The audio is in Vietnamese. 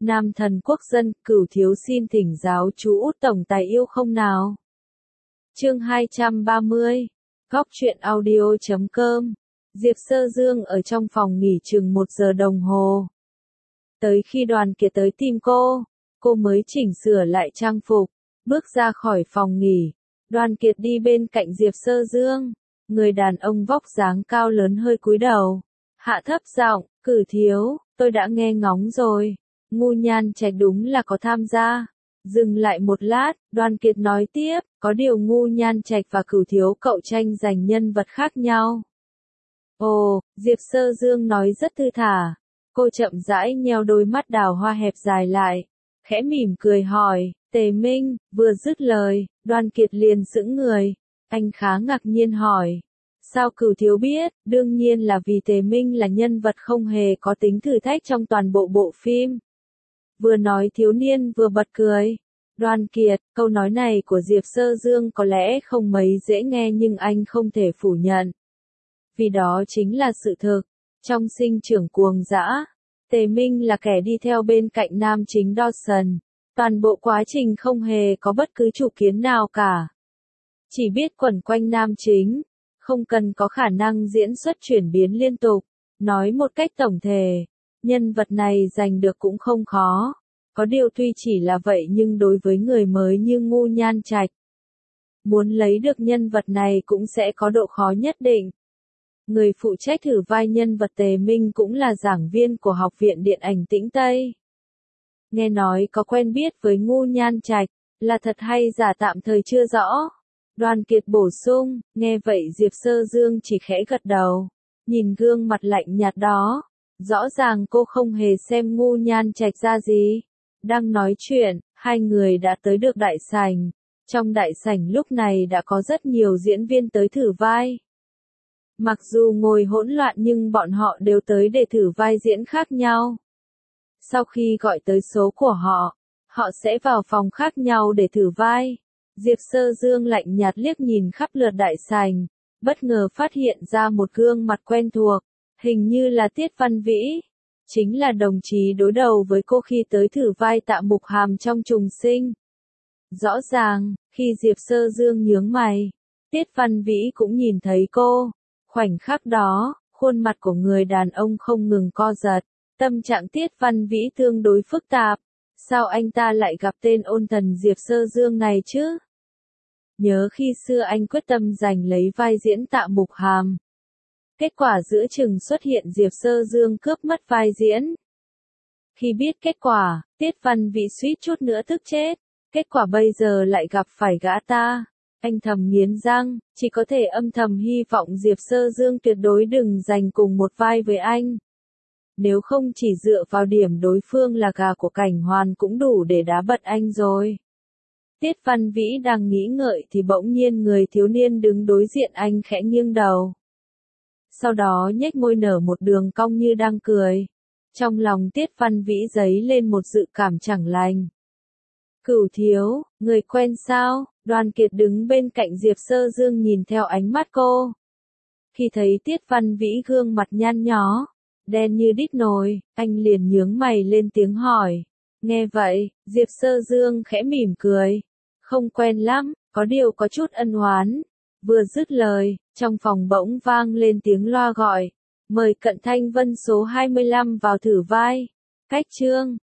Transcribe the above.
Nam thần quốc dân, Cửu thiếu xin thỉnh giáo chú Út tổng tài yêu không nào. Chương 230. Góc truyện audio.com. Diệp Sơ Dương ở trong phòng nghỉ chừng 1 giờ đồng hồ. Tới khi Đoàn Kiệt tới tìm cô mới chỉnh sửa lại trang phục, bước ra khỏi phòng nghỉ. Đoàn Kiệt đi bên cạnh Diệp Sơ Dương, người đàn ông vóc dáng cao lớn hơi cúi đầu, hạ thấp giọng, Cử thiếu, tôi đã nghe ngóng rồi. Ngu Nhan Trạch đúng là có tham gia. Dừng lại một lát, Đoàn Kiệt nói tiếp, có điều Ngu Nhan Trạch và Cửu thiếu cậu tranh giành nhân vật khác nhau. Ồ, Diệp Sơ Dương nói rất thư thả. Cô chậm rãi nheo đôi mắt đào hoa hẹp dài lại, khẽ mỉm cười hỏi, Tề Minh, vừa dứt lời, Đoàn Kiệt liền sững người. Anh khá ngạc nhiên hỏi, sao Cửu thiếu biết? Đương nhiên là vì Tề Minh là nhân vật không hề có tính thử thách trong toàn bộ phim. Vừa nói thiếu niên vừa bật cười. Đoàn Kiệt, câu nói này của Diệp Sơ Dương có lẽ không mấy dễ nghe nhưng anh không thể phủ nhận. Vì đó chính là sự thực. Trong Sinh trưởng cuồng dã, Tề Minh là kẻ đi theo bên cạnh nam chính Dawson. Toàn bộ quá trình không hề có bất cứ chủ kiến nào cả. Chỉ biết quẩn quanh nam chính, không cần có khả năng diễn xuất chuyển biến liên tục. Nói một cách tổng thể, nhân vật này giành được cũng không khó. Có điều tuy chỉ là vậy nhưng đối với người mới như Ngu Nhan Trạch, muốn lấy được nhân vật này cũng sẽ có độ khó nhất định. Người phụ trách thử vai nhân vật Tề Minh cũng là giảng viên của Học viện Điện ảnh Tĩnh Tây. Nghe nói có quen biết với Ngu Nhan Trạch, là thật hay giả tạm thời chưa rõ. Đoàn Kiệt bổ sung, nghe vậy Diệp Sơ Dương chỉ khẽ gật đầu, nhìn gương mặt lạnh nhạt đó. Rõ ràng cô không hề xem Ngu Nhan Trạch ra gì. Đang nói chuyện, hai người đã tới được đại sảnh. Trong đại sảnh lúc này đã có rất nhiều diễn viên tới thử vai. Mặc dù ngồi hỗn loạn nhưng bọn họ đều tới để thử vai diễn khác nhau. Sau khi gọi tới số của họ sẽ vào phòng khác nhau để thử vai. Diệp Sơ Dương lạnh nhạt liếc nhìn khắp lượt đại sảnh, bất ngờ phát hiện ra một gương mặt quen thuộc, hình như là Tiết Văn Vĩ. Chính là đồng chí đối đầu với cô khi tới thử vai Tạ Mục Hàm trong Trùng Sinh. Rõ ràng, khi Diệp Sơ Dương nhướng mày, Tiết Văn Vĩ cũng nhìn thấy cô. Khoảnh khắc đó, khuôn mặt của người đàn ông không ngừng co giật. Tâm trạng Tiết Văn Vĩ tương đối phức tạp. Sao anh ta lại gặp tên ôn thần Diệp Sơ Dương này chứ? Nhớ khi xưa anh quyết tâm giành lấy vai diễn Tạ Mục Hàm. Kết quả giữa chừng xuất hiện Diệp Sơ Dương cướp mất vai diễn. Khi biết kết quả, Tiết Văn Vĩ suýt chút nữa tức chết. Kết quả bây giờ lại gặp phải gã ta. Anh thầm nghiến răng, chỉ có thể âm thầm hy vọng Diệp Sơ Dương tuyệt đối đừng giành cùng một vai với anh. Nếu không chỉ dựa vào điểm đối phương là gà của Cảnh Hoàn cũng đủ để đá bật anh rồi. Tiết Văn Vĩ đang nghĩ ngợi thì bỗng nhiên người thiếu niên đứng đối diện anh khẽ nghiêng đầu. Sau đó nhếch môi nở một đường cong như đang cười. Trong lòng Tiết Văn Vĩ dấy lên một dự cảm chẳng lành. Cửu thiếu, người quen sao? Đoàn Kiệt đứng bên cạnh Diệp Sơ Dương nhìn theo ánh mắt cô. Khi thấy Tiết Văn Vĩ gương mặt nhăn nhó, đen như đít nồi, anh liền nhướng mày lên tiếng hỏi. Nghe vậy, Diệp Sơ Dương khẽ mỉm cười. Không quen lắm, có điều có chút ân oán. Vừa dứt lời, trong phòng bỗng vang lên tiếng loa gọi. Mời Cận Thanh Vân số 25 vào thử vai. Cách chương.